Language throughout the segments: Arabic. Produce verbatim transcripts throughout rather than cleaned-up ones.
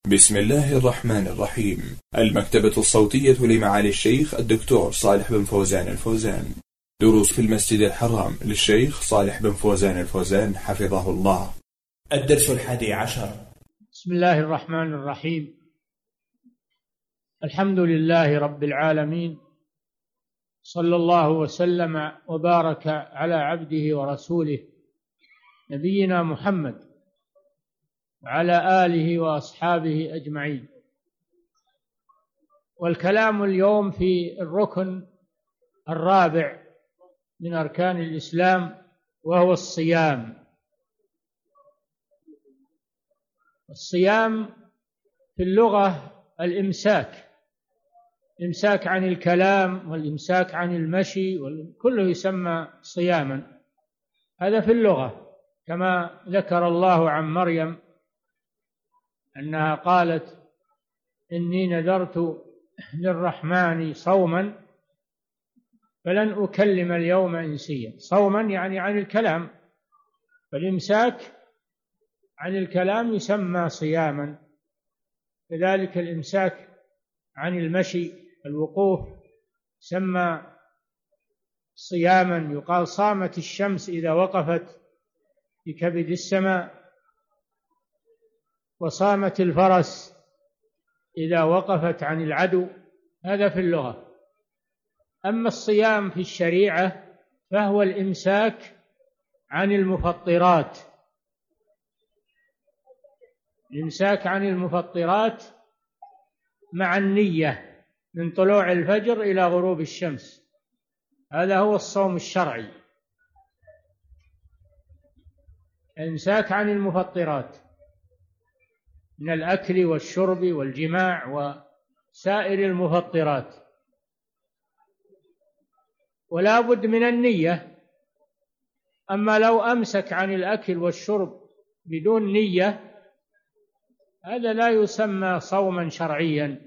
بسم الله الرحمن الرحيم. المكتبة الصوتية لمعالي الشيخ الدكتور صالح بن فوزان الفوزان. دروس في المسجد الحرام للشيخ صالح بن فوزان الفوزان حفظه الله. الدرس الحادي عشر. بسم الله الرحمن الرحيم. الحمد لله رب العالمين، صلى الله وسلم وبارك على عبده ورسوله نبينا محمد وعلى آله وأصحابه أجمعين. والكلام اليوم في الركن الرابع من أركان الإسلام، وهو الصيام. الصيام في اللغة الإمساك، الإمساك عن الكلام والإمساك عن المشي، كله يسمى صياما. هذا في اللغة، كما ذكر الله عن مريم أنها قالت: إني نذرت للرحمن صوما فلن أكلم اليوم إنسيا. صوما يعني عن الكلام، فالإمساك عن الكلام يسمى صياما. كذلك الإمساك عن المشي، الوقوف، يسمى صياما. يقال صامت الشمس إذا وقفت في كبد السماء، وصامت الفرس إذا وقفت عن العدو. هذا في اللغة. أما الصيام في الشريعة فهو الإمساك عن المفطرات، الإمساك عن المفطرات مع النية من طلوع الفجر إلى غروب الشمس. هذا هو الصوم الشرعي، الإمساك عن المفطرات من الأكل والشرب والجماع وسائر المفطرات. ولا بد من النية. أما لو أمسك عن الأكل والشرب بدون نية، هذا لا يسمى صوما شرعيا،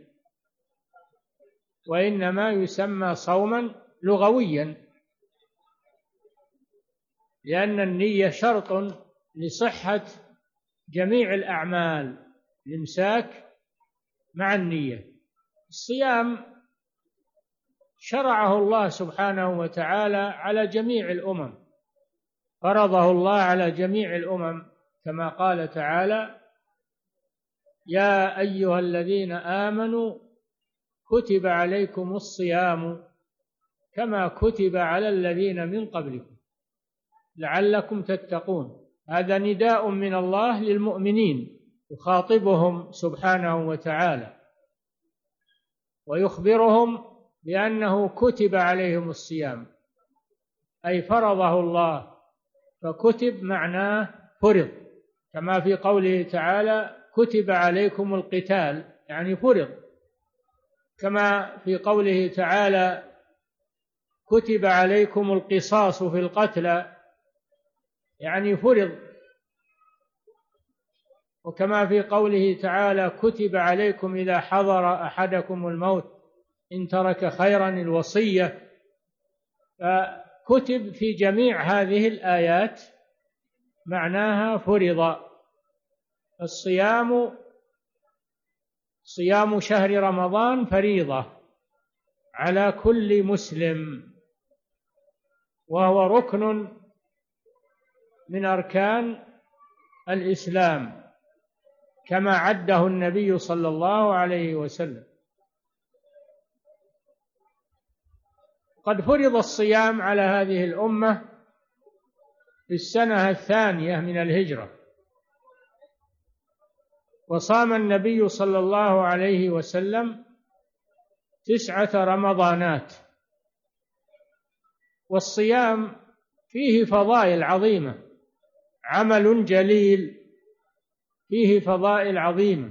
وإنما يسمى صوما لغويا، لأن النية شرط لصحة جميع الأعمال، الإمساك مع النية. الصيام شرعه الله سبحانه وتعالى على جميع الأمم، فرضه الله على جميع الأمم، كما قال تعالى: يا أيها الذين آمنوا كتب عليكم الصيام كما كتب على الذين من قبلكم لعلكم تتقون. هذا نداء من الله للمؤمنين، يخاطبهم سبحانه وتعالى ويخبرهم بأنه كتب عليهم الصيام، أي فرضه الله. فكتب معناه فرض، كما في قوله تعالى: كتب عليكم القتال، يعني فرض. كما في قوله تعالى: كتب عليكم القصاص في القتلى، يعني فرض. وكما في قوله تعالى: كتب عليكم إذا حضر أحدكم الموت إن ترك خيرا الوصية. فكتب في جميع هذه الآيات معناها فرض. الصيام صيام شهر رمضان فريضة على كل مسلم، وهو ركن من أركان الإسلام، كما عده النبي صلى الله عليه وسلم. قد فرض الصيام على هذه الأمة في السنة الثانية من الهجرة، وصام النبي صلى الله عليه وسلم تسعة رمضانات. والصيام فيه فضائل عظيمة، عمل جليل فيه فضائل عظيمة،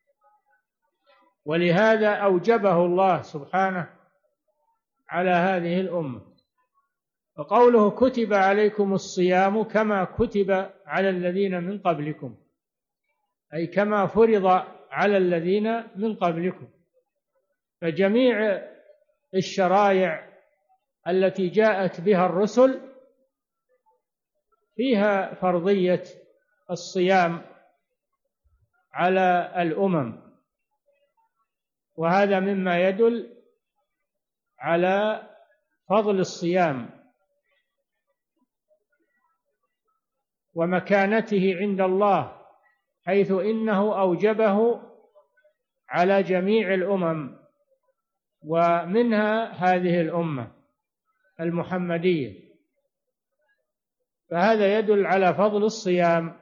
ولهذا أوجبه الله سبحانه على هذه الأمة. وقوله كتب عليكم الصيام كما كتب على الذين من قبلكم، أي كما فرض على الذين من قبلكم. فجميع الشرائع التي جاءت بها الرسل فيها فرضية الصيام على الأمم، وهذا مما يدل على فضل الصيام ومكانته عند الله، حيث إنه أوجبه على جميع الأمم ومنها هذه الأمة المحمدية. فهذا يدل على فضل الصيام،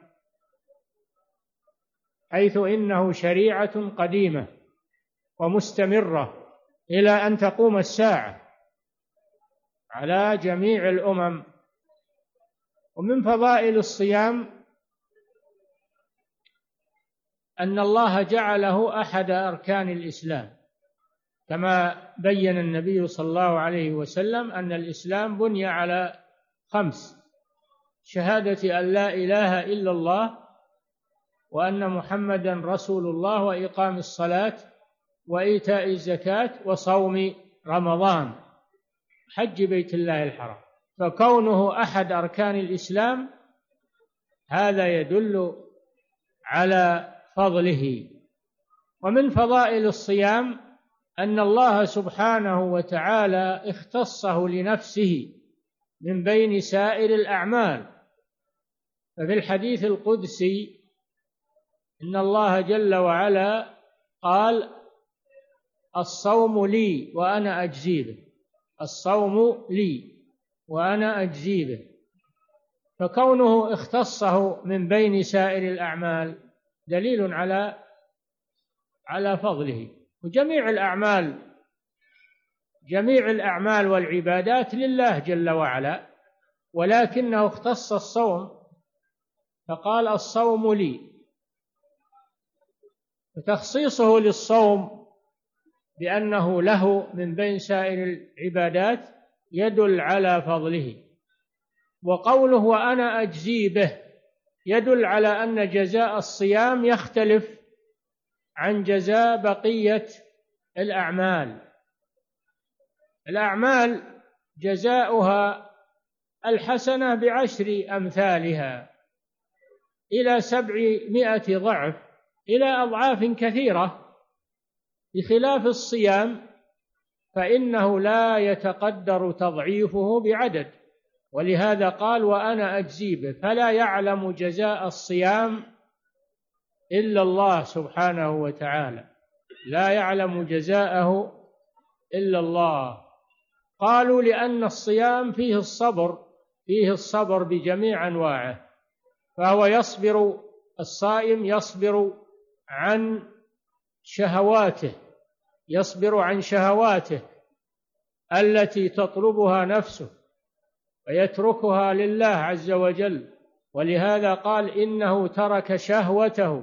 حيث إنه شريعة قديمة ومستمرة إلى أن تقوم الساعة على جميع الأمم. ومن فضائل الصيام أن الله جعله أحد أركان الإسلام، كما بين النبي صلى الله عليه وسلم أن الإسلام بني على خمس: شهادة أن لا إله إلا الله وأن محمدا رسول الله وإقام الصلاة وإيتاء الزكاة وصوم رمضان حج بيت الله الحرام. فكونه أحد أركان الإسلام هذا يدل على فضله. ومن فضائل الصيام أن الله سبحانه وتعالى اختصه لنفسه من بين سائر الأعمال. ففي الحديث القدسي إن الله جل وعلا قال: الصوم لي وأنا أجزي به، الصوم لي وأنا أجزي به. فكونه اختصه من بين سائر الأعمال دليل على على فضله. وجميع الأعمال جميع الأعمال والعبادات لله جل وعلا، ولكنه اختص الصوم فقال: الصوم لي. فتخصيصه للصوم بأنه له من بين سائر العبادات يدل على فضله. وقوله وأنا أجزي به يدل على أن جزاء الصيام يختلف عن جزاء بقية الأعمال. الأعمال جزاؤها الحسنة بعشر أمثالها إلى سبعمائة ضعف، إلى أضعاف كثيرة، بخلاف الصيام فإنه لا يتقدر تضعيفه بعدد، ولهذا قال: وأنا أجزي به. فلا يعلم جزاء الصيام إلا الله سبحانه وتعالى، لا يعلم جزاءه إلا الله. قالوا: لأن الصيام فيه الصبر، فيه الصبر بجميع أنواعه، فهو يصبر، الصائم يصبر عن شهواته، يصبر عن شهواته التي تطلبها نفسه ويتركها لله عز وجل. ولهذا قال: إنه ترك شهوته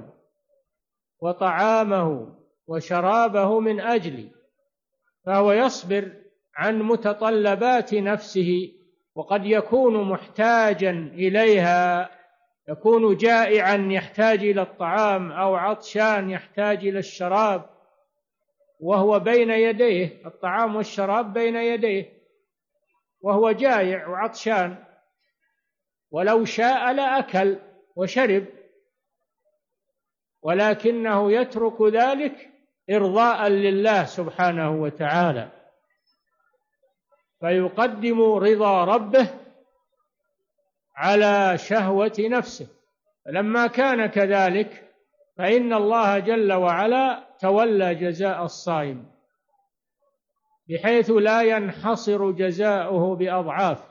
وطعامه وشرابه من أجلي. فهو يصبر عن متطلبات نفسه، وقد يكون محتاجا إليها، يكون جائعا يحتاج إلى الطعام، أو عطشان يحتاج إلى الشراب، وهو بين يديه، الطعام والشراب بين يديه، وهو جائع وعطشان، ولو شاء لأكل وشرب، ولكنه يترك ذلك إرضاء لله سبحانه وتعالى، فيقدم رضا ربه على شهوة نفسه. فلما كان كذلك فإن الله جل وعلا تولى جزاء الصائم، بحيث لا ينحصر جزاؤه بأضعاف،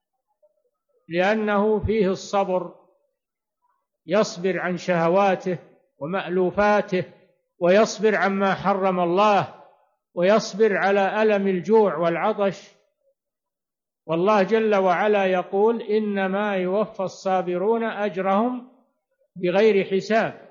لأنه فيه الصبر، يصبر عن شهواته ومألوفاته، ويصبر عما حرم الله، ويصبر على ألم الجوع والعطش. والله جل وعلا يقول: إنما يوفى الصابرون أجرهم بغير حساب.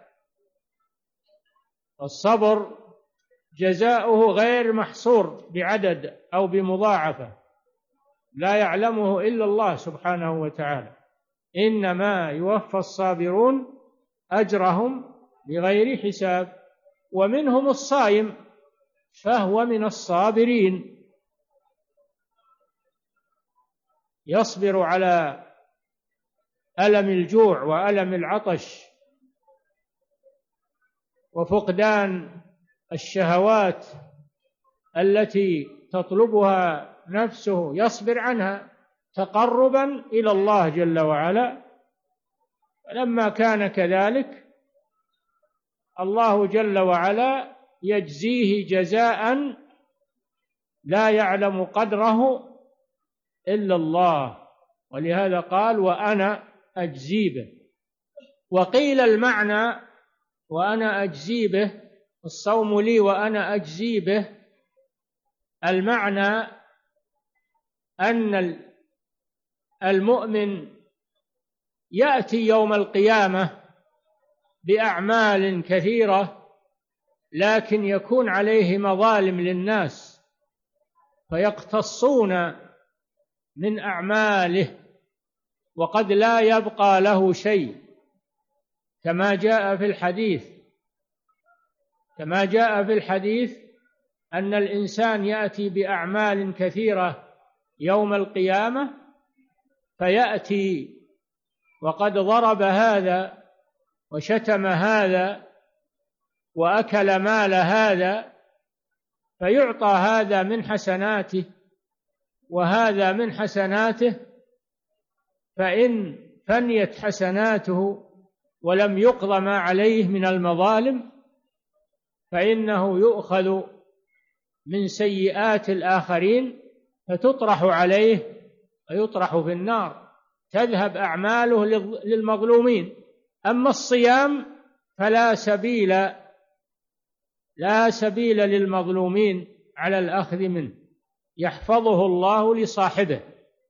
الصبر جزاؤه غير محصور بعدد أو بمضاعفة، لا يعلمه إلا الله سبحانه وتعالى. إنما يوفى الصابرون أجرهم بغير حساب. ومنهم الصائم فهو من الصابرين، يصبر على ألم الجوع وألم العطش وفقدان الشهوات التي تطلبها نفسه يصبر عنها تقربا إلى الله جل وعلا. لما كان كذلك الله جل وعلا يجزيه جزاء لا يعلم قدره إلا الله، ولهذا قال وأنا أجزي به. وقيل المعنى وأنا أجزي به، الصوم لي وأنا أجزي به، المعنى أن المؤمن يأتي يوم القيامة بأعمال كثيرة لكن يكون عليه مظالم للناس فيقتصون من أعماله وقد لا يبقى له شيء، كما جاء في الحديث كما جاء في الحديث أن الإنسان يأتي بأعمال كثيرة يوم القيامة فيأتي وقد ضرب هذا وشتم هذا وأكل مال هذا، فيعطى هذا من حسناته وهذا من حسناته، فإن فنيت حسناته ولم يقض ما عليه من المظالم فإنه يؤخذ من سيئات الآخرين فتطرح عليه ويطرح في النار، تذهب أعماله للمظلومين. أما الصيام فلا سبيل لا سبيل للمظلومين على الأخذ منه، يحفظه الله لصاحبه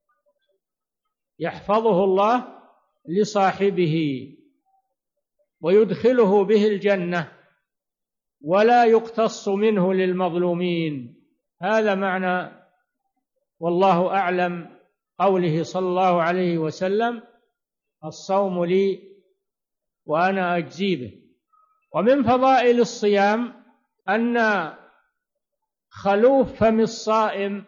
يحفظه الله لصاحبه ويدخله به الجنة ولا يقتص منه للمظلومين. هذا معنى والله أعلم قوله صلى الله عليه وسلم الصوم لي وأنا أجزي به. ومن فضائل الصيام أن خلوف فم الصائم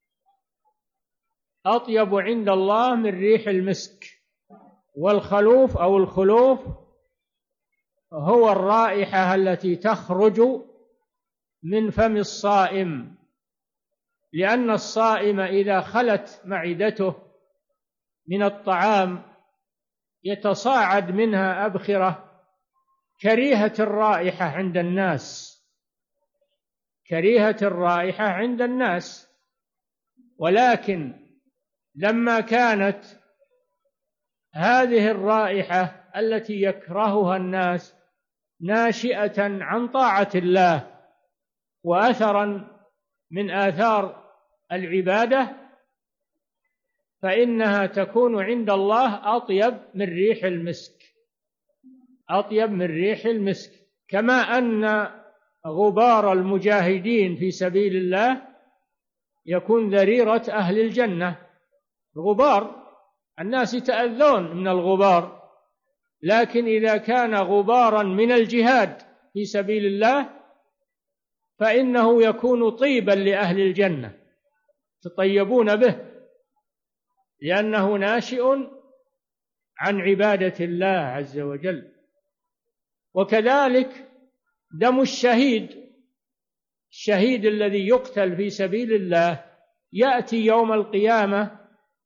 أطيب عند الله من ريح المسك، والخلوف أو الخلوف هو الرائحة التي تخرج من فم الصائم، لأن الصائم إذا خلت معدته من الطعام يتصاعد منها أبخرة كريهة الرائحة عند الناس كريهة الرائحة عند الناس ولكن لما كانت هذه الرائحة التي يكرهها الناس ناشئة عن طاعة الله وأثرا من آثار العبادة فإنها تكون عند الله أطيب من ريح المسك أطيب من ريح المسك كما أن غبار المجاهدين في سبيل الله يكون ذريرة أهل الجنة. غبار الناس يتأذون من الغبار، لكن إذا كان غبارا من الجهاد في سبيل الله فإنه يكون طيبا لأهل الجنة تطيبون به لأنه ناشئ عن عبادة الله عز وجل. وكذلك دم الشهيد الشهيد الذي يقتل في سبيل الله يأتي يوم القيامة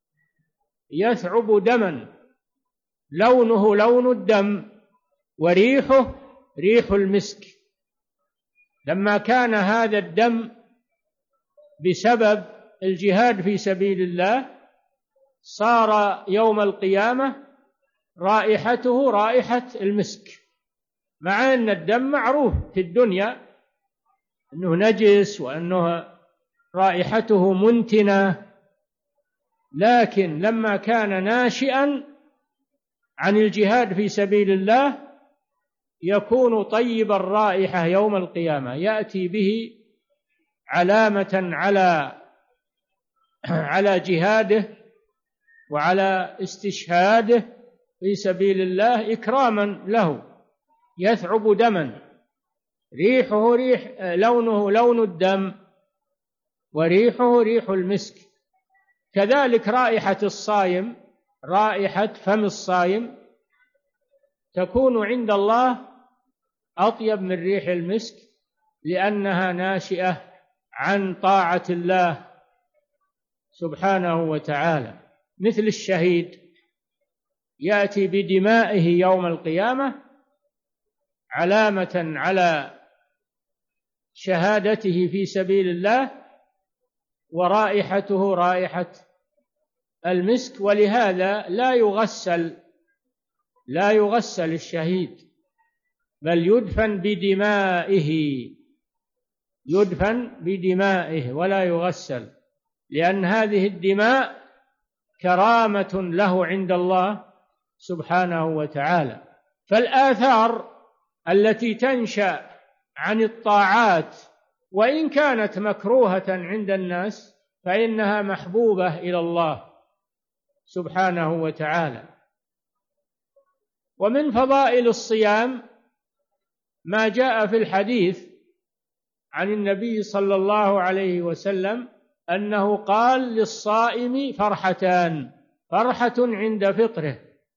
يثعب دما لونه لون الدم وريحه ريح المسك. لما كان هذا الدم بسبب الجهاد في سبيل الله صار يوم القيامة رائحته رائحة المسك، مع أن الدم معروف في الدنيا أنه نجس وأنه رائحته منتنة، لكن لما كان ناشئا عن الجهاد في سبيل الله يكون طيب الرائحة يوم القيامة، يأتي به علامة على على جهاده وعلى استشهاده في سبيل الله إكراما له، يثعب دما ريحه ريح لونه لون الدم وريحه ريح المسك. كذلك رائحة الصائم رائحة فم الصائم تكون عند الله أطيب من ريح المسك، لأنها ناشئة عن طاعة الله سبحانه وتعالى. مثل الشهيد يأتي بدمائه يوم القيامة علامة على شهادته في سبيل الله، ورائحته رائحة المسك، ولهذا لا يغسل لا يغسل الشهيد، بل يدفن بدمائه يدفن بدمائه ولا يغسل، لأن هذه الدماء كرامة له عند الله سبحانه وتعالى. فالآثار التي تنشأ عن الطاعات وإن كانت مكروهة عند الناس فإنها محبوبة إلى الله سبحانه وتعالى. ومن فضائل الصيام ما جاء في الحديث عن النبي صلى الله عليه وسلم أنه قال للصائم فرحتان: فرحة عند فطره،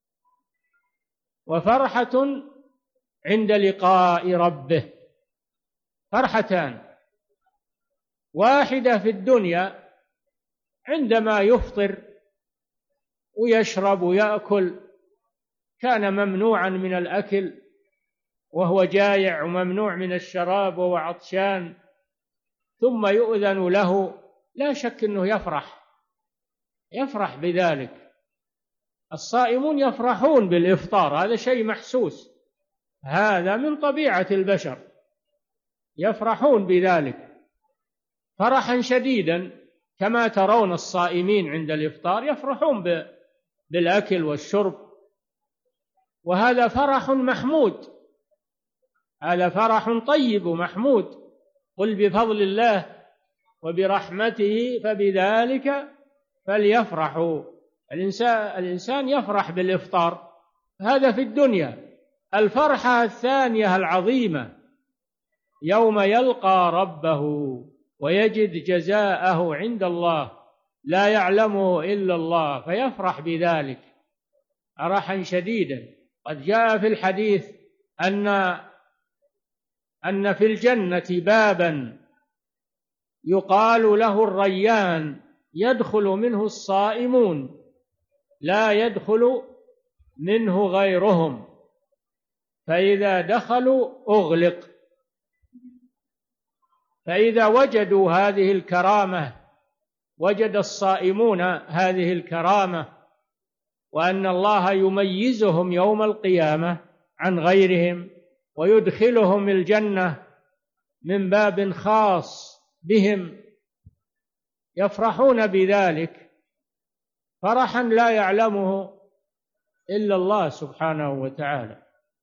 وفرحة عند لقاء ربه. فرحتان: واحدة في الدنيا عندما يفطر ويشرب ويأكل، كان ممنوعا من الأكل وهو جائع، وممنوع من الشراب وهو عطشان، ثم يؤذن له، لا شك أنه يفرح يفرح بذلك. الصائمون يفرحون بالإفطار، هذا شيء محسوس، هذا من طبيعة البشر، يفرحون بذلك فرحا شديدا، كما ترون الصائمين عند الإفطار يفرحون بالأكل والشرب، وهذا فرح محمود، هذا فرح طيب محمود. قل بفضل الله وبرحمته فبذلك فليفرحوا. الإنسان, الإنسان يفرح بالإفطار، هذا في الدنيا. الفرحة الثانية العظيمة يوم يلقى ربه ويجد جزاءه عند الله لا يعلمه إلا الله، فيفرح بذلك فرحا شديدا. قد جاء في الحديث أن أن في الجنة بابا يقال له الريان، يدخل منه الصائمون لا يدخل منه غيرهم، فإذا دخلوا أغلق. فإذا وجدوا هذه الكرامة، وجد الصائمون هذه الكرامة، وأن الله يميزهم يوم القيامة عن غيرهم ويدخلهم الجنة من باب خاص بهم، يفرحون بذلك فرحا لا يعلمه إلا الله سبحانه وتعالى.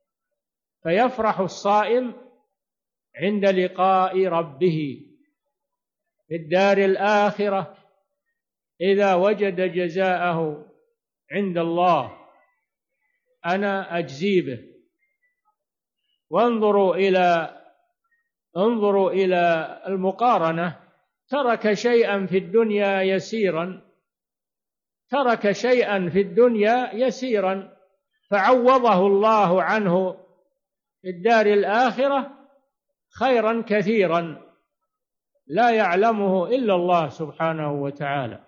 فيفرح الصائم عند لقاء ربه في الدار الآخرة إذا وجد جزاءه عند الله، أنا أجزي به. وانظروا إلى انظروا إلى المقارنة، ترك شيئا في الدنيا يسيرا ترك شيئا في الدنيا يسيرا فعوضه الله عنه في الدار الآخرة خيرا كثيرا لا يعلمه إلا الله سبحانه وتعالى.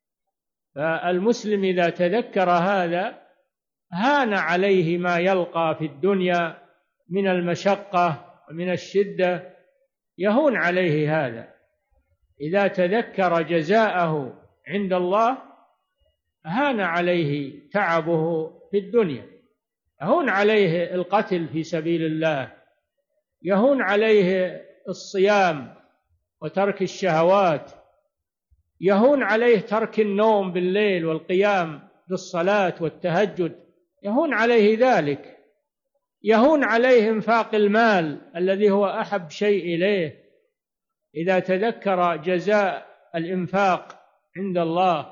فالمسلم إذا تذكر هذا هان عليه ما يلقى في الدنيا من المشقة ومن الشدة، يهون عليه هذا. إذا تذكر جزاءه عند الله هان عليه تعبه في الدنيا، يهون عليه القتل في سبيل الله، يهون عليه الصيام وترك الشهوات، يهون عليه ترك النوم بالليل والقيام بالصلاة والتهجد، يهون عليه ذلك، يهون عليه انفاق المال الذي هو أحب شيء إليه إذا تذكر جزاء الإنفاق عند الله،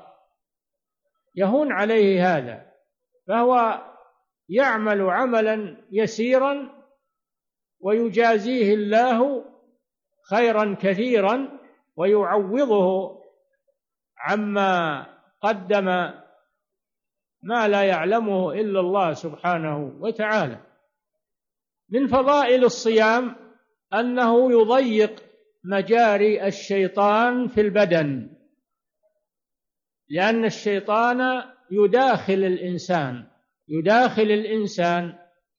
يهون عليه هذا، فهو يعمل عملا يسيرا ويجازيه الله خيرا كثيرا ويعوضه عما قدم ما لا يعلمه إلا الله سبحانه وتعالى. من فضائل الصيام أنه يضيق مجاري الشيطان في البدن، لأن الشيطان يداخل الإنسان يداخل الإنسان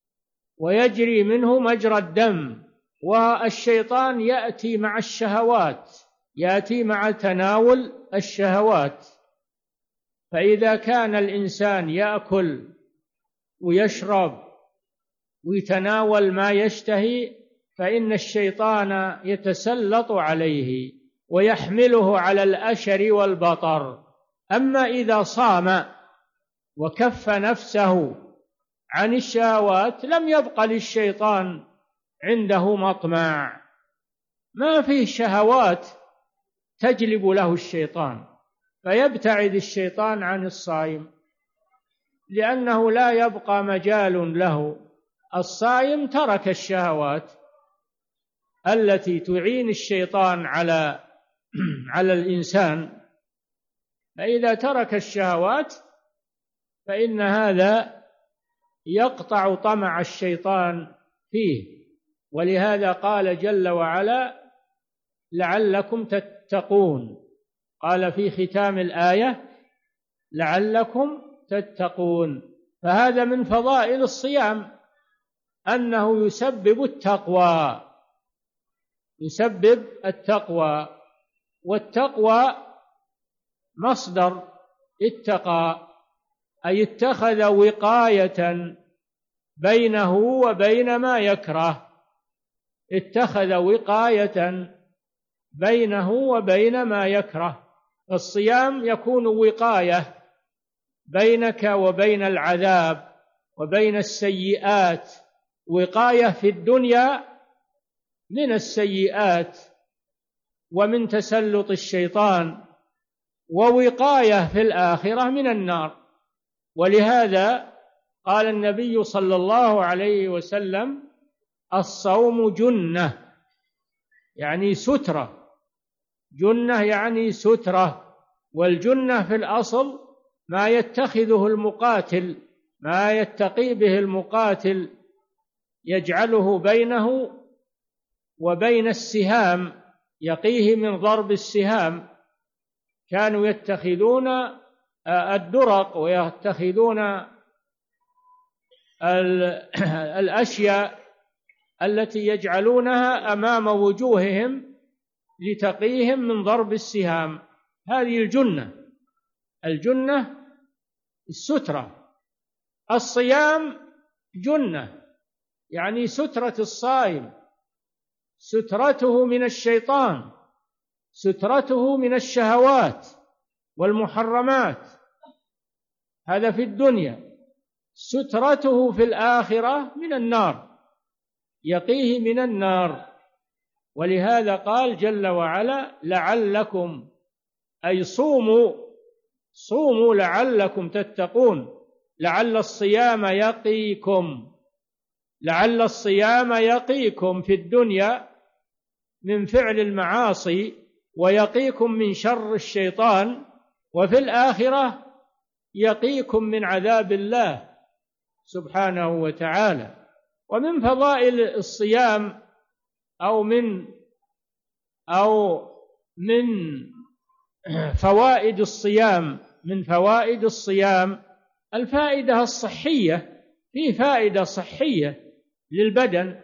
ويجري منه مجرى الدم، والشيطان يأتي مع الشهوات يأتي مع تناول الشهوات. فإذا كان الإنسان يأكل ويشرب ويتناول ما يشتهي فإن الشيطان يتسلط عليه ويحمله على الأشر والبطر. أما إذا صام وكف نفسه عن الشهوات لم يبق للشيطان عنده مطمع، ما فيه شهوات تجلب له الشيطان، فيبتعد الشيطان عن الصائم لأنه لا يبقى مجال له. الصائم ترك الشهوات التي تعين الشيطان على على الإنسان، فإذا ترك الشهوات فإن هذا يقطع طمع الشيطان فيه. ولهذا قال جل وعلا لعلكم تتقون، قال في ختام الآية لعلكم تتقون. فهذا من فضائل الصيام أنه يسبب التقوى يسبب التقوى والتقوى مصدر اتقى، أي اتخذ وقاية بينه وبين ما يكره اتخذ وقاية بينه وبين ما يكره. الصيام يكون وقاية بينك وبين العذاب وبين السيئات، وقاية في الدنيا من السيئات ومن تسلط الشيطان، ووقاية في الآخرة من النار. ولهذا قال النبي صلى الله عليه وسلم الصوم جنة، يعني سترة، جنة يعني سترة. والجنة في الأصل ما يتخذه المقاتل ما يتقي به المقاتل يجعله بينه وبين السهام، يقيه من ضرب السهام. كانوا يتخذون الدرق ويتخذون الأشياء التي يجعلونها أمام وجوههم لتقيهم من ضرب السهام. هذه الجنة الجنة السترة. الصيام جنة يعني سترة الصائم، سترته من الشيطان، سترته من الشهوات والمحرمات، هذا في الدنيا. سترته في الآخرة من النار، يقيه من النار. ولهذا قال جل وعلا لعلكم، أي صوموا صوموا لعلكم تتقون. لعل الصيام يقيكم لعل الصيام يقيكم في الدنيا من فعل المعاصي ويقيكم من شر الشيطان، وفي الآخرة يقيكم من عذاب الله سبحانه وتعالى. ومن فضائل الصيام أو من أو من فوائد الصيام من فوائد الصيام الفائدة الصحية. فيه فائدة صحية للبدن،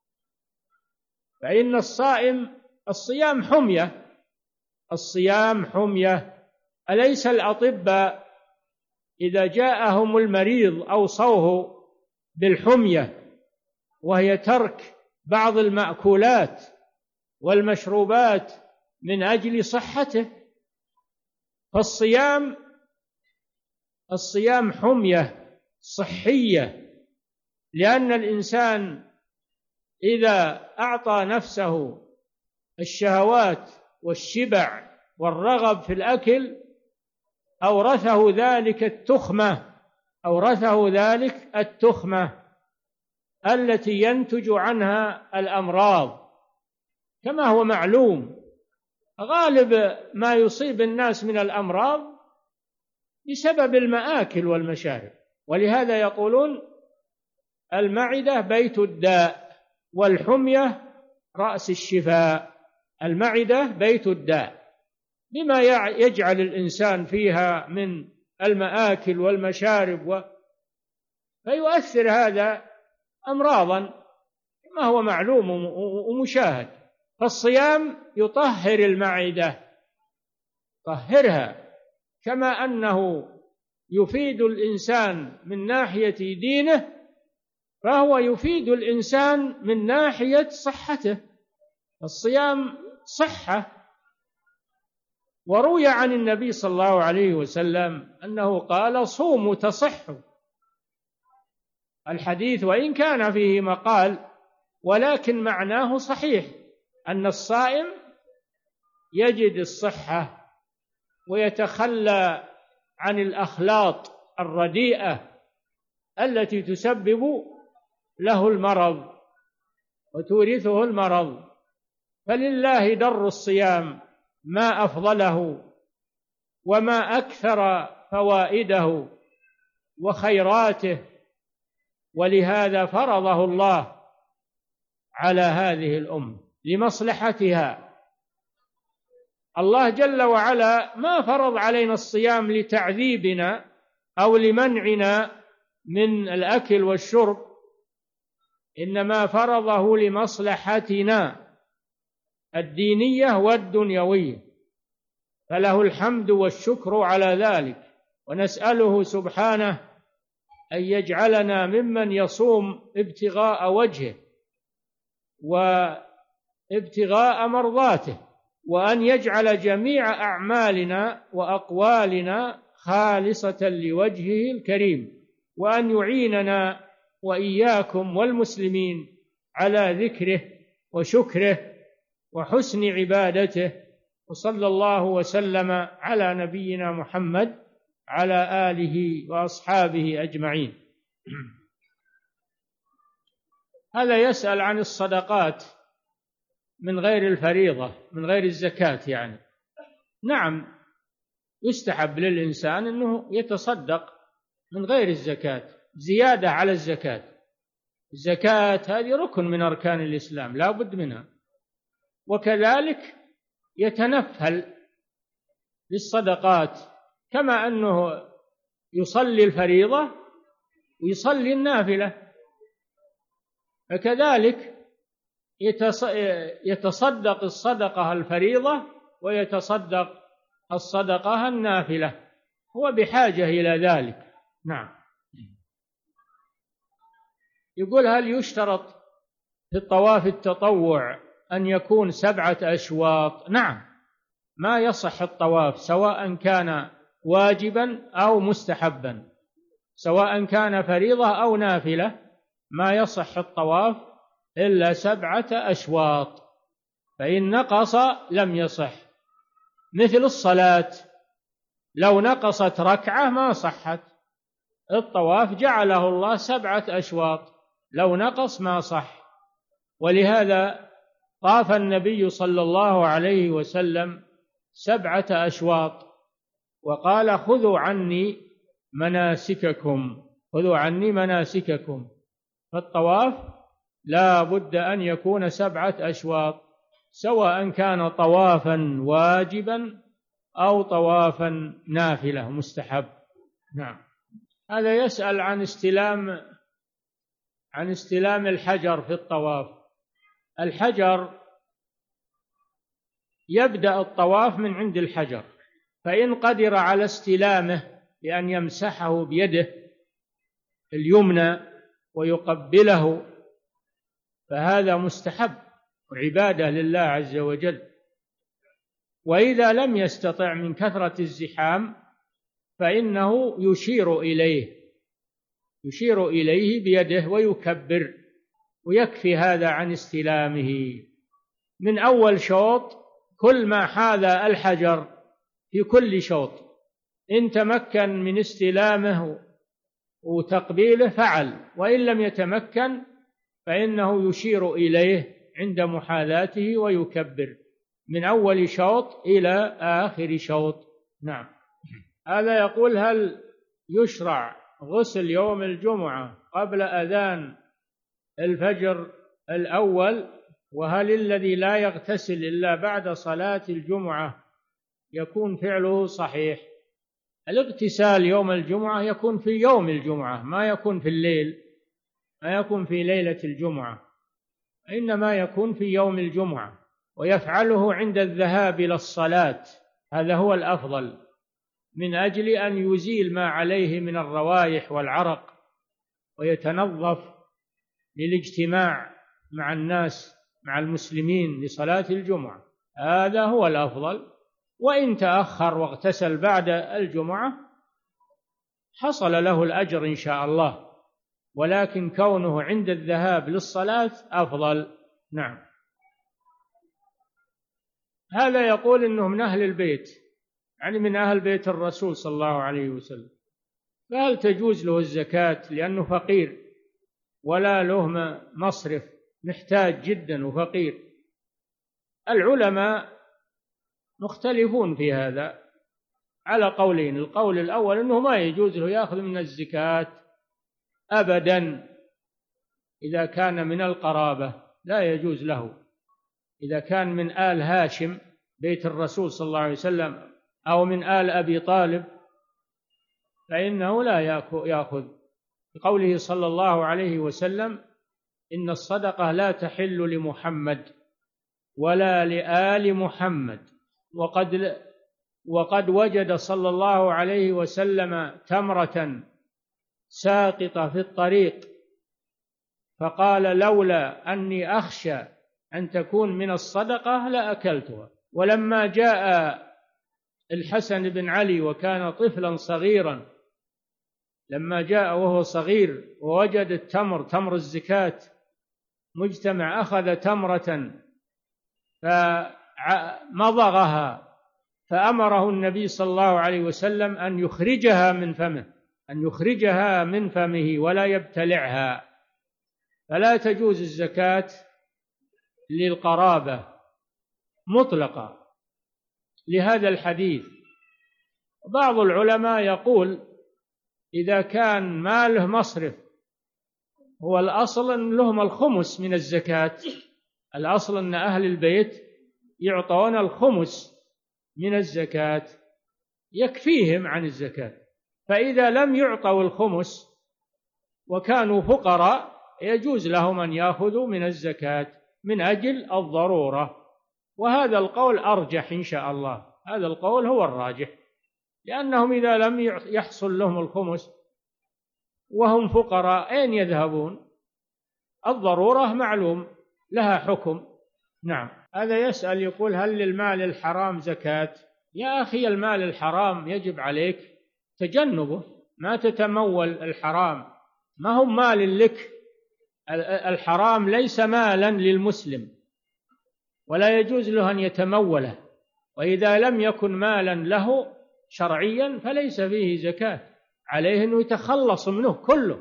فإن الصائم الصيام حمية الصيام حمية. أليس الأطباء إذا جاءهم المريض أوصوه بالحمية، وهي ترك بعض المأكولات والمشروبات من أجل صحته؟ فالصيام الصيام حمية صحية، لأن الإنسان إذا أعطى نفسه الشهوات والشبع والرغب في الأكل أورثه ذلك التخمة أورثه ذلك التخمة التي ينتج عنها الأمراض. كما هو معلوم غالب ما يصيب الناس من الأمراض بسبب المآكل والمشارب. ولهذا يقولون المعدة بيت الداء، والحمية رأس الشفاء. المعدة بيت الداء بما يجعل الإنسان فيها من المآكل والمشارب و... فيؤثر هذا أمراضا ما هو معلوم ومشاهد. فالصيام يطهر المعدة، طهرها، كما أنه يفيد الإنسان من ناحية دينه فهو يفيد الإنسان من ناحية صحته. الصيام صحة. وروي عن النبي صلى الله عليه وسلم أنه قال: صوموا تصحوا. الحديث وإن كان فيه مقال ولكن معناه صحيح، أن الصائم يجد الصحة ويتخلى عن الأخلاط الرديئة التي تسبب له المرض وتورثه المرض. فلله در الصيام ما أفضله وما أكثر فوائده وخيراته، ولهذا فرضه الله على هذه الأمة لمصلحتها. الله جل وعلا ما فرض علينا الصيام لتعذيبنا أو لمنعنا من الأكل والشرب، إنما فرضه لمصلحتنا الدينية والدنيوية، فله الحمد والشكر على ذلك. ونسأله سبحانه أن يجعلنا ممن يصوم ابتغاء وجهه وابتغاء مرضاته، وأن يجعل جميع أعمالنا وأقوالنا خالصة لوجهه الكريم، وأن يعيننا وإياكم والمسلمين على ذكره وشكره وحسن عبادته. وصلى الله وسلم على نبينا محمد على آله وأصحابه أجمعين. هذا يسأل عن الصدقات من غير الفريضة، من غير الزكاة يعني. نعم، يستحب للإنسان أنه يتصدق من غير الزكاة زيادة على الزكاة. الزكاة هذه ركن من أركان الإسلام لا بد منها. وكذلك يتنفل للصدقات، كما أنه يصلي الفريضة ويصلي النافلة، فكذلك يتصدق الصدقة الفريضة ويتصدق الصدقة النافلة، هو بحاجة إلى ذلك. نعم. يقول: هل يشترط في الطواف التطوع أن يكون سبعة أشواط؟ نعم، ما يصح الطواف سواء كان واجبا أو مستحبا، سواء كان فريضة أو نافلة، ما يصح الطواف إلا سبعة أشواط، فإن نقص لم يصح. مثل الصلاة، لو نقصت ركعة ما صحت. الطواف جعله الله سبعة أشواط، لو نقص ما صح. ولهذا طاف النبي صلى الله عليه وسلم سبعة أشواط، وقال: خذوا عني مناسككم، خذوا عني مناسككم. فالطواف لا بد أن يكون سبعة أشواط، سواء كان طوافا واجبا أو طوافا نافلة مستحب. نعم. هذا يسأل عن استلام عن استلام الحجر في الطواف. الحجر يبدأ الطواف من عند الحجر، فإن قدر على استلامه بأن يمسحه بيده اليمنى ويقبله فهذا مستحب وعبادة لله عز وجل. وإذا لم يستطع من كثرة الزحام فإنه يشير إليه يشير إليه بيده ويكبر، ويكفي هذا عن استلامه. من أول شوط كل ما حاذى الحجر في كل شوط إن تمكن من استلامه وتقبيله فعل، وإن لم يتمكن فإنه يشير إليه عند محاذاته ويكبر من أول شوط إلى آخر شوط. نعم. هذا يقول: هل يشرع غسل يوم الجمعة قبل أذان الفجر الأول، وهل الذي لا يغتسل إلا بعد صلاة الجمعة يكون فعله صحيح؟ الاغتسال يوم الجمعة يكون في يوم الجمعة، ما يكون في الليل، ما يكون في ليلة الجمعة، إنما يكون في يوم الجمعة، ويفعله عند الذهاب إلى الصلاة، هذا هو الأفضل، من أجل أن يزيل ما عليه من الروائح والعرق ويتنظف للاجتماع مع الناس مع المسلمين لصلاة الجمعة، هذا هو الأفضل. وإن تأخر واغتسل بعد الجمعة حصل له الأجر إن شاء الله، ولكن كونه عند الذهاب للصلاة أفضل. نعم. هذا يقول إنه من أهل البيت، يعني من أهل بيت الرسول صلى الله عليه وسلم، فهل تجوز له الزكاة لأنه فقير ولا له مصرف، محتاج جدا وفقير؟ العلماء مختلفون في هذا على قولين. القول الأول أنه ما يجوز له يأخذ من الزكاة أبدا إذا كان من القرابة، لا يجوز له. إذا كان من آل هاشم بيت الرسول صلى الله عليه وسلم أو من آل أبي طالب فإنه لا يأخذ، بقوله صلى الله عليه وسلم: إن الصدقة لا تحل لمحمد ولا لآل محمد. وقد وقد وجد صلى الله عليه وسلم تمرة ساقطة في الطريق فقال: لولا أني أخشى أن تكون من الصدقة لأكلتها. ولما جاء الحسن بن علي وكان طفلا صغيرا، لما جاء وهو صغير ووجد التمر تمر الزكاة مجتمع، أخذ تمرة فمضغها، فأمره النبي صلى الله عليه وسلم أن يخرجها من فمه أن يخرجها من فمه ولا يبتلعها. فلا تجوز الزكاة للقرابة مطلقة لهذا الحديث. بعض العلماء يقول إذا كان ما له مصرف، هو الأصل أن لهم الخمس من الزكاة، الأصل أن أهل البيت يعطون الخمس من الزكاة يكفيهم عن الزكاة، فإذا لم يعطوا الخمس وكانوا فقراء يجوز لهم أن يأخذوا من الزكاة من أجل الضرورة. وهذا القول أرجح إن شاء الله، هذا القول هو الراجح، لأنهم إذا لم يحصل لهم الخمس وهم فقراء أين يذهبون؟ الضرورة معلوم لها حكم. نعم. هذا يسأل يقول: هل للمال الحرام زكاة؟ يا أخي، المال الحرام يجب عليك تجنبه، ما تتمول الحرام، ما هو مال لك. الحرام ليس مالا للمسلم ولا يجوز له أن يتموله، وإذا لم يكن مالا له شرعيا فليس فيه زكاة، عليه أنه يتخلص منه كله،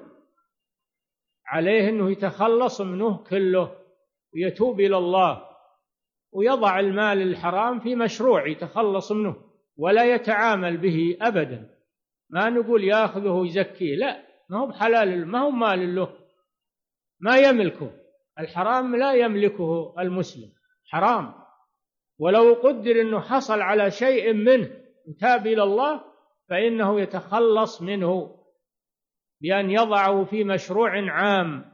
عليه أنه يتخلص منه كله ويتوب إلى الله ويضع المال الحرام في مشروع يتخلص منه ولا يتعامل به أبدا. ما نقول يأخذه ويزكيه، لا، ما هو بحلال، ما هو مال له، ما يملكه. الحرام لا يملكه المسلم، حرام. ولو قدر أنه حصل على شيء منه وتاب إلى الله فإنه يتخلص منه بأن يضعه في مشروع عام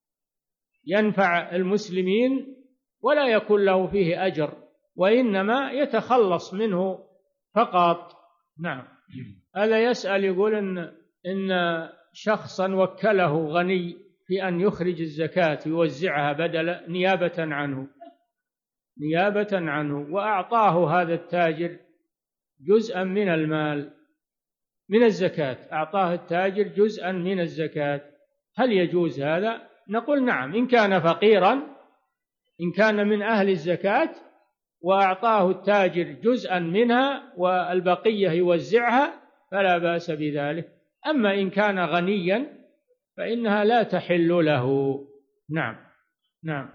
ينفع المسلمين ولا يكون له فيه أجر، وإنما يتخلص منه فقط. نعم. هذا يسأل يقول إن إن شخصا وكله غني في أن يخرج الزكاة يوزعها بدل نيابة عنه نيابة عنه وأعطاه هذا التاجر جزءا من المال من الزكاة، أعطاه التاجر جزءا من الزكاة، هل يجوز هذا؟ نقول نعم، إن كان فقيرا، إن كان من أهل الزكاة وأعطاه التاجر جزءا منها والبقية يوزعها فلا بأس بذلك. أما إن كان غنيا فإنها لا تحل له. نعم. نعم.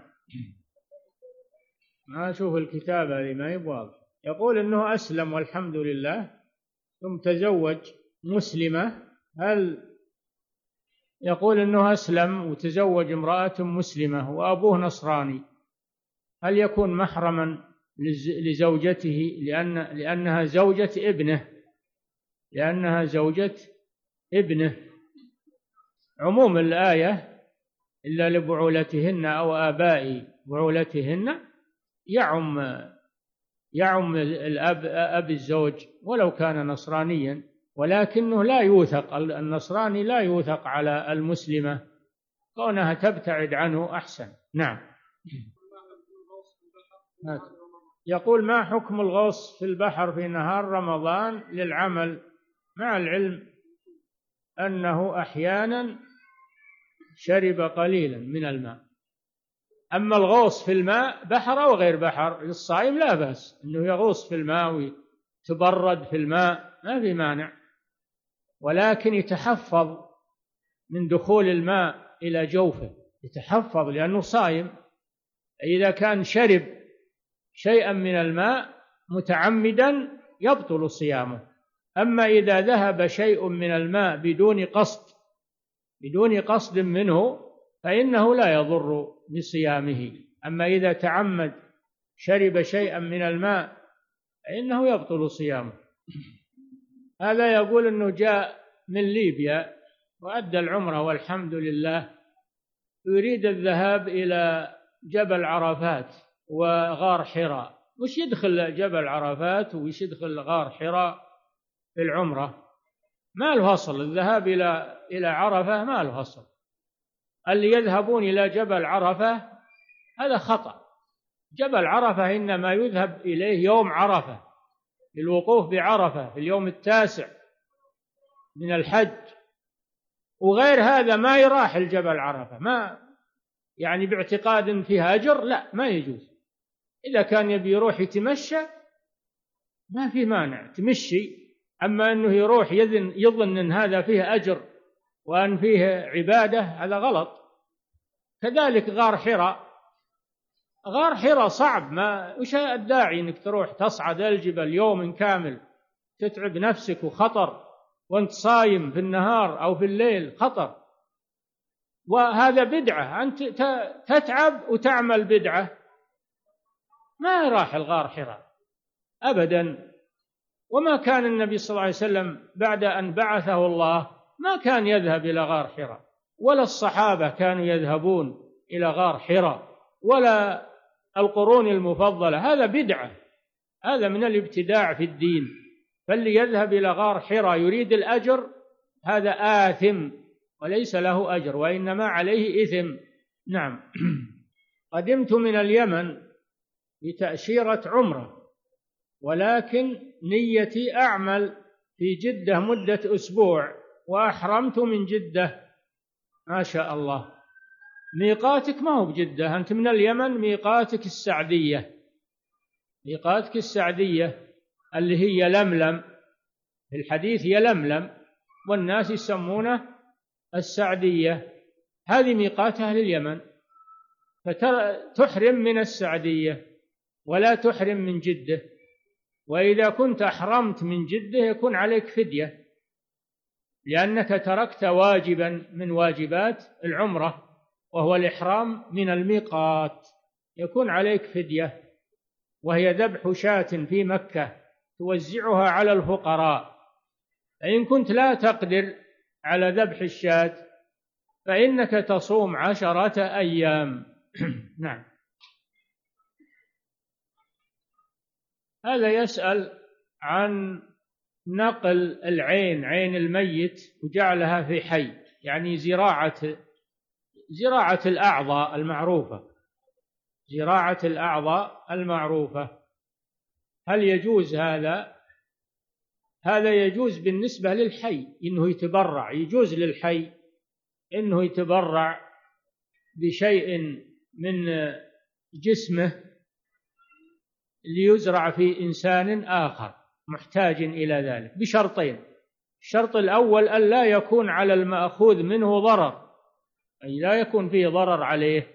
ما أشوف الكتاب هذه ما يبغى. يقول إنه أسلم والحمد لله ثم تزوج مسلمة، هل يقول أنه أسلم وتزوج امرأة مسلمة وأبوه نصراني، هل يكون محرما لزوجته لأن لأنها زوجة ابنه لأنها زوجة ابنه؟ عموم الآية إلا لبعولتهن أو آباء بعولتهن يعم يعم الأب أب الزوج ولو كان نصرانيا، ولكنه لا يوثق، النصراني لا يوثق على المسلمة، كونها تبتعد عنه أحسن. نعم. يقول: ما حكم الغوص في البحر في نهار رمضان للعمل، مع العلم أنه أحيانا شرب قليلا من الماء؟ أما الغوص في الماء بحر أو غير بحر للصائم لا بأس أنه يغوص في الماء ويتبرد في الماء، ما في مانع، ولكن يتحفظ من دخول الماء إلى جوفه، يتحفظ لأنه صائم. إذا كان شرب شيئا من الماء متعمدا يبطل صيامه. أما إذا ذهب شيء من الماء بدون قصد بدون قصد منه فإنه لا يضر بصيامه. أما إذا تعمد شرب شيئا من الماء فإنه يبطل صيامه. هذا يقول أنه جاء من ليبيا وأدى العمرة والحمد لله، يريد الذهاب إلى جبل عرفات وغار حراء. وش يدخل جبل عرفات وش يدخل غار حراء في العمرة؟ ما له أصل الذهاب إلى إلى عرفة، ما له أصل. اللي يذهبون إلى جبل عرفة هذا خطأ. جبل عرفة إنما يذهب إليه يوم عرفة، للوقوف بعرفة في اليوم التاسع من الحج، وغير هذا ما يراح الجبل عرفة، ما يعني باعتقاد فيها أجر، لا، ما يجوز. إذا كان يبي يروح يتمشى ما في مانع تمشي، أما أنه يروح يظن, يظن أن هذا فيه أجر وأن فيه عبادة، هذا غلط. كذلك غار حراء، غار حراء صعب، ما وش الداعي أنك تروح تصعد الجبل يوم كامل، تتعب نفسك وخطر، وأنت صايم في النهار أو في الليل خطر، وهذا بدعة، أنت تتعب وتعمل بدعة. ما راح الغار حراء أبدا. وما كان النبي صلى الله عليه وسلم بعد أن بعثه الله ما كان يذهب إلى غار حراء، ولا الصحابة كانوا يذهبون إلى غار حراء، ولا القرون المفضلة. هذا بدعة، هذا من الابتداع في الدين. فاللي يذهب إلى غار حراء يريد الأجر هذا آثم وليس له أجر، وإنما عليه إثم. نعم. قدمت من اليمن بتأشيرة عمرة، ولكن نيتي أعمل في جدة مدة أسبوع، وأحرمت من جدة. ما شاء الله. ميقاتك ما هو بجدة، أنت من اليمن، ميقاتك السعدية، ميقاتك السعدية اللي هي لملم، في الحديث هي لملم والناس يسمونه السعدية، هذه ميقات أهل اليمن، فتحرم من السعدية ولا تحرم من جدة. وإذا كنت أحرمت من جدة يكون عليك فدية، لأنك تركت واجبا من واجبات العمرة وهو الإحرام من الميقات، يكون عليك فدية، وهي ذبح شاة في مكة توزعها على الفقراء. فإن كنت لا تقدر على ذبح الشاة فإنك تصوم عشرة أيام. نعم. هذا يسأل عن نقل العين، عين الميت، وجعلها في حي، يعني زراعة زراعة الأعضاء المعروفة، زراعة الأعضاء المعروفة، هل يجوز هذا؟ هذا يجوز بالنسبة للحي، إنه يتبرع، يجوز للحي إنه يتبرع بشيء من جسمه ليزرع في إنسان آخر محتاج إلى ذلك، بشرطين: الشرط الأول أن لا يكون على المأخوذ منه ضرر، أي لا يكون فيه ضرر عليه.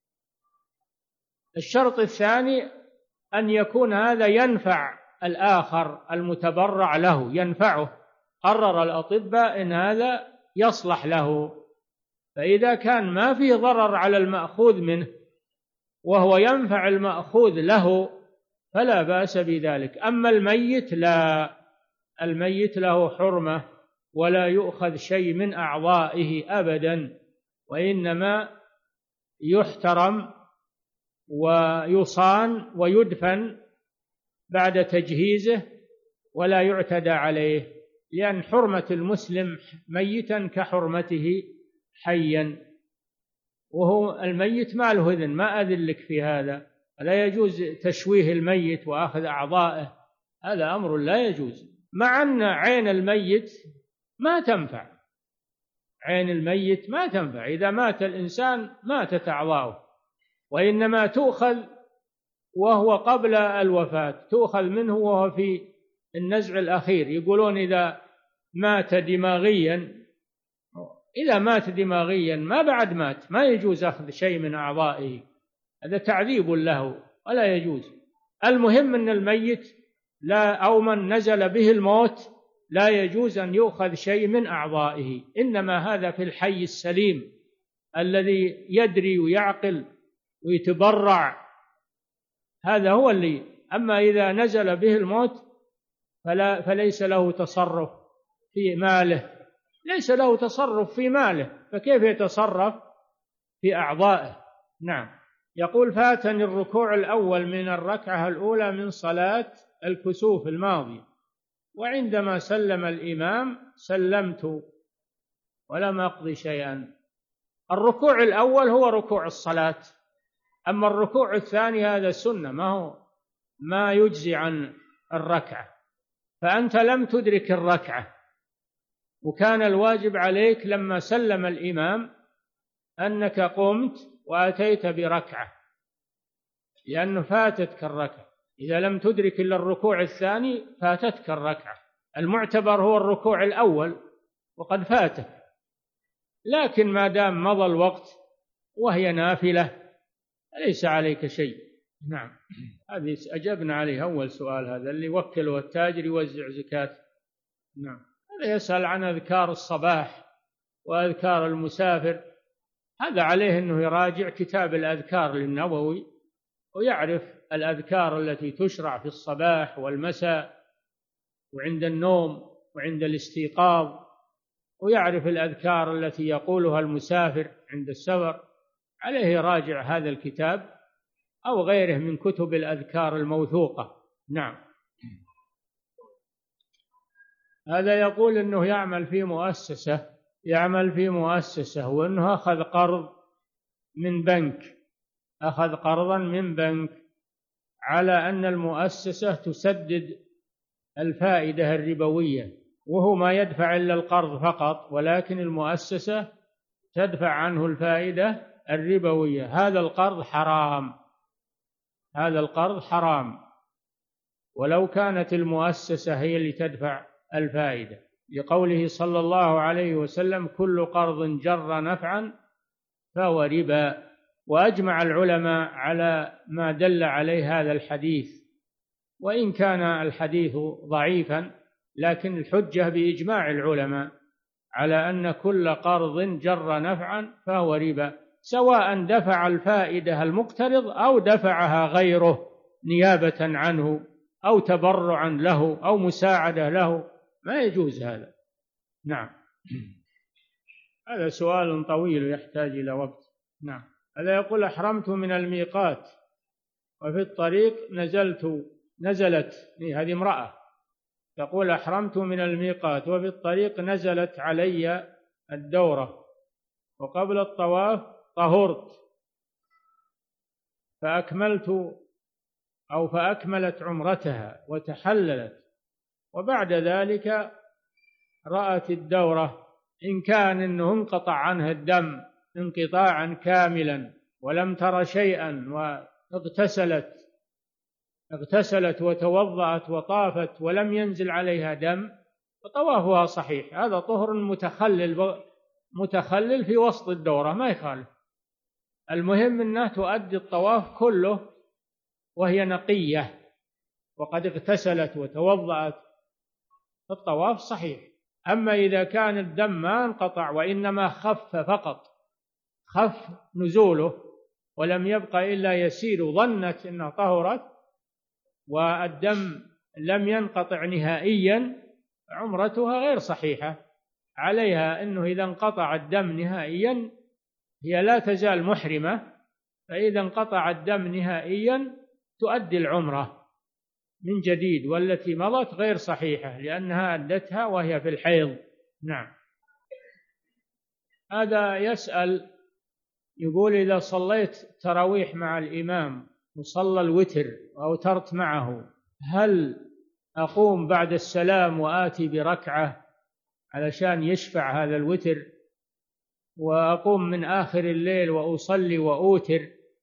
الشرط الثاني أن يكون هذا ينفع الآخر المتبرع له، ينفعه، قرر الأطباء إن هذا يصلح له فإذا كان ما في ضرر على المأخوذ منه وهو ينفع المأخوذ له فلا بأس بذلك. أما الميت لا، الميت له حرمة ولا يؤخذ شيء من أعضائه أبدا، وإنما يحترم ويصان ويدفن بعد تجهيزه ولا يعتدى عليه، لأن حرمة المسلم ميتا كحرمته حيا، وهو الميت ما له إذن، ما أذن لك في هذا. لا يجوز تشويه الميت وأخذ أعضائه، هذا أمر لا يجوز. مع أن عين الميت ما تنفع، عين الميت ما تنفع، إذا مات الإنسان ماتت أعضاؤه، وإنما تؤخذ وهو قبل الوفاة، تؤخذ منه وهو في النزع الأخير. يقولون إذا مات دماغيا، إذا مات دماغيا ما بعد مات ما يجوز أخذ شيء من أعضائه، هذا تعذيب له ولا يجوز. المهم أن الميت لا، أو من نزل به الموت لا يجوز أن يؤخذ شيء من أعضائه، إنما هذا في الحي السليم الذي يدري ويعقل ويتبرع، هذا هو اللي. أما إذا نزل به الموت فلا فليس له تصرف في ماله، ليس له تصرف في ماله، فكيف يتصرف في أعضائه؟ نعم. يقول: فاتني الركوع الأول من الركعة الأولى من صلاة الكسوف الماضي، وعندما سلم الإمام سلمت ولم أقضي شيئا. الركوع الأول هو ركوع الصلاة، أما الركوع الثاني هذا سنة، ما هو ما يجزي عن الركعة، فأنت لم تدرك الركعة، وكان الواجب عليك لما سلم الإمام أنك قمت وأتيت بركعة، لأنه فاتتك الركعة. إذا لم تدرك إلا الركوع الثاني فاتتك الركعة، المعتبر هو الركوع الأول وقد فاتك. لكن ما دام مضى الوقت وهي نافلة ليس عليك شيء. نعم. هذه أجبنا عليه أول سؤال، هذا اللي وكله التاجر يوزع زكاة. نعم. هذا يسأل عن أذكار الصباح وأذكار المسافر، هذا عليه أنه يراجع كتاب الأذكار للنووي ويعرف الأذكار التي تشرع في الصباح والمساء وعند النوم وعند الاستيقاظ، ويعرف الأذكار التي يقولها المسافر عند السفر. عليه يراجع هذا الكتاب أو غيره من كتب الأذكار الموثوقة. نعم. هذا يقول أنه يعمل في مؤسسة يعمل في مؤسسة وأنه أخذ قرض من بنك أخذ قرضا من بنك على أن المؤسسة تسدد الفائدة الربوية، وهو ما يدفع إلا القرض فقط، ولكن المؤسسة تدفع عنه الفائدة الربوية. هذا القرض حرام، هذا القرض حرام، ولو كانت المؤسسة هي اللي تدفع الفائدة، لقوله صلى الله عليه وسلم: كل قرض جر نفعا فهو ربا. وأجمع العلماء على ما دل عليه هذا الحديث، وإن كان الحديث ضعيفا لكن الحجة بإجماع العلماء على أن كل قرض جر نفعا فهو ربا، سواء دفع الفائدة المقترض أو دفعها غيره نيابة عنه أو تبرعا له أو مساعدة له، ما يجوز هذا. نعم. هذا سؤال طويل يحتاج إلى وقت. نعم. هذا يقول: أحرمت من الميقات وفي الطريق نزلت نزلت هذه امرأة تقول: أحرمت من الميقات وفي الطريق نزلت علي الدورة، وقبل الطواف طهرت فأكملت أو فأكملت عمرتها وتحللت، وبعد ذلك رأت الدورة، إن كان أنه انقطع عنها الدم انقطاعا كاملا ولم تر شيئا واغتسلت اغتسلت وتوضأت وطافت ولم ينزل عليها دم فطوافها صحيح، هذا طهر متخلل متخلل في وسط الدورة ما يخالف. المهم أنها تؤدي الطواف كله وهي نقية وقد اغتسلت وتوضأت، الطواف صحيح. أما إذا كان الدم ما انقطع وإنما خف فقط خف نزوله ولم يبق إلا يسير ظنت أنها طهرت والدم لم ينقطع نهائيا، عمرتها غير صحيحة. عليها أنه إذا انقطع الدم نهائيا هي لا تزال محرمة، فإذا انقطع الدم نهائيا تؤدي العمرة من جديد، والتي مضت غير صحيحة لأنها أدتها وهي في الحيض. نعم. هذا يسأل يقول إذا صليت تراويح مع الإمام وصلى الوتر وأوترت معه، هل أقوم بعد السلام وآتي بركعة علشان يشفع هذا الوتر، وأقوم من آخر الليل وأصلي وأوتر؟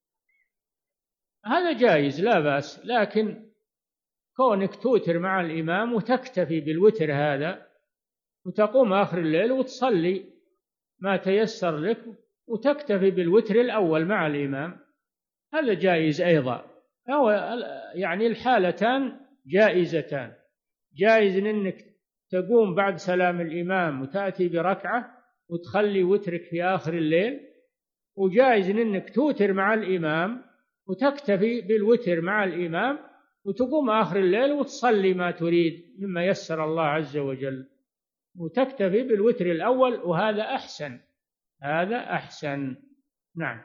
هذا جائز لا بأس، لكن كونك توتر مع الإمام وتكتفي بالوتر هذا وتقوم آخر الليل وتصلي ما تيسر لك وتكتفي بالوتر الأول مع الإمام، هذا جائز أيضا. هو يعني الحالتان جائزتان، جائز أنك تقوم بعد سلام الإمام وتأتي بركعة وتخلي وترك في آخر الليل، وجائز أنك توتر مع الإمام وتكتفي بالوتر مع الإمام وتقوم آخر الليل وتصلي ما تريد مما يسر الله عز وجل وتكتفي بالوتر الأول، وهذا أحسن، هذا أحسن. نعم.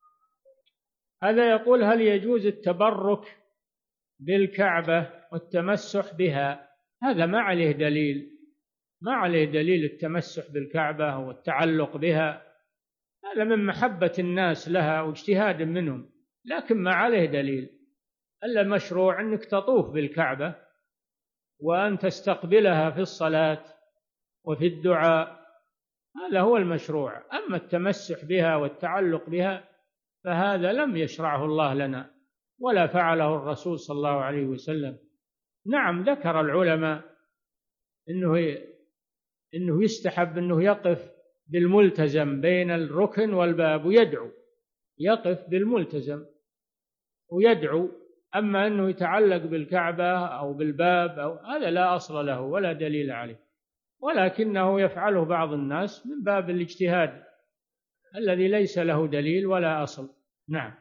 هذا يقول هل يجوز التبرك بالكعبة والتمسح بها؟ هذا ما عليه دليل، ما عليه دليل التمسح بالكعبة والتعلق بها، هذا من محبة الناس لها واجتهاد منهم، لكن ما عليه دليل. إلا مشروع أنك تطوف بالكعبة وأن تستقبلها في الصلاة وفي الدعاء، هذا هو المشروع. أما التمسح بها والتعلق بها فهذا لم يشرعه الله لنا ولا فعله الرسول صلى الله عليه وسلم. نعم، ذكر العلماء إنه إنه يستحب أنه يقف بالملتزم بين الركن والباب ويدعو، يقف بالملتزم ويدعو. أما أنه يتعلق بالكعبة أو بالباب أو هذا لا أصل له ولا دليل عليه، ولكنه يفعله بعض الناس من باب الاجتهاد الذي ليس له دليل ولا أصل. نعم.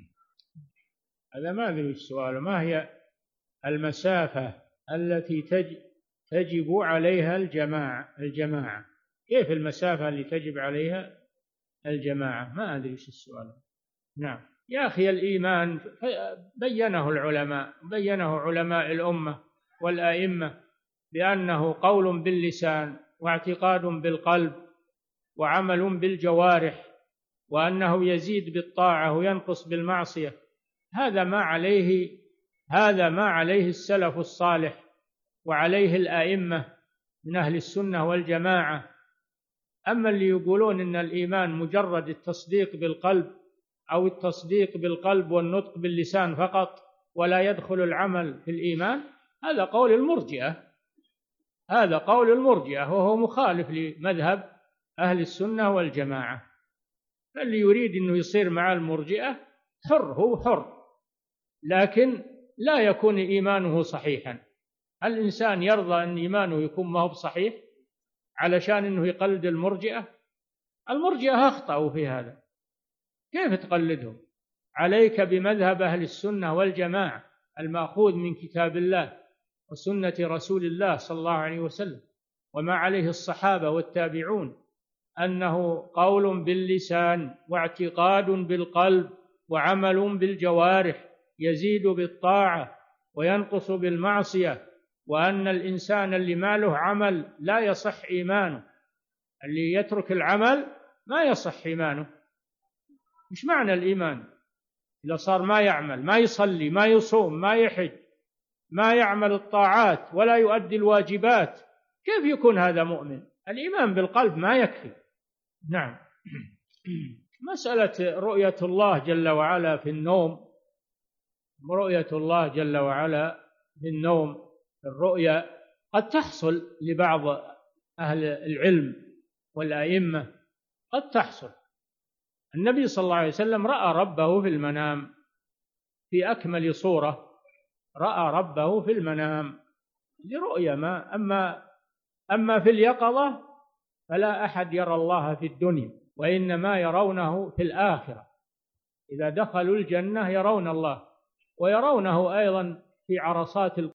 هذا ما أدري السؤال، ما هي المسافة التي تجب عليها الجماعة الجماعة كيف المسافة اللي تجب عليها الجماعة؟ ما أدري ايش السؤال. نعم. يا أخي الإيمان بينه العلماء، بينه علماء الأمة والآئمة بأنه قول باللسان واعتقاد بالقلب وعمل بالجوارح، وأنه يزيد بالطاعة وينقص بالمعصية. هذا ما عليه هذا ما عليه السلف الصالح وعليه الآئمة من أهل السنة والجماعة. أما اللي يقولون إن الإيمان مجرد التصديق بالقلب أو التصديق بالقلب والنطق باللسان فقط ولا يدخل العمل في الإيمان، هذا قول المرجئة، هذا قول المرجئة وهو مخالف لمذهب أهل السنة والجماعة. فاللي يريد أنه يصير مع المرجئة حر، هو حر، لكن لا يكون إيمانه صحيحا. الإنسان يرضى أن إيمانه يكون ما هو صحيح علشان أنه يقلد المرجئة؟ المرجئة أخطأوا في هذا، كيف تقلدهم؟ عليك بمذهب أهل السنة والجماعة المأخوذ من كتاب الله وسنة رسول الله صلى الله عليه وسلم وما عليه الصحابة والتابعون، أنه قول باللسان واعتقاد بالقلب وعمل بالجوارح يزيد بالطاعة وينقص بالمعصية، وأن الإنسان اللي ما له عمل لا يصح إيمانه، اللي يترك العمل ما يصح إيمانه. مش معنى الإيمان إذا صار ما يعمل، ما يصلي، ما يصوم، ما يحج، ما يعمل الطاعات ولا يؤدي الواجبات، كيف يكون هذا مؤمن؟ الإيمان بالقلب ما يكفي. نعم. مسألة رؤية الله جل وعلا في النوم، رؤية الله جل وعلا في النوم، الرؤيا قد تحصل لبعض أهل العلم والأئمة، قد تحصل. النبي صلى الله عليه وسلم رأى ربه في المنام في أكمل صورة، رأى ربه في المنام لرؤيا ما. أما أما في اليقظة فلا أحد يرى الله في الدنيا وإنما يرونه في الآخرة، إذا دخلوا الجنة يرون الله، ويرونه أيضا في عرصات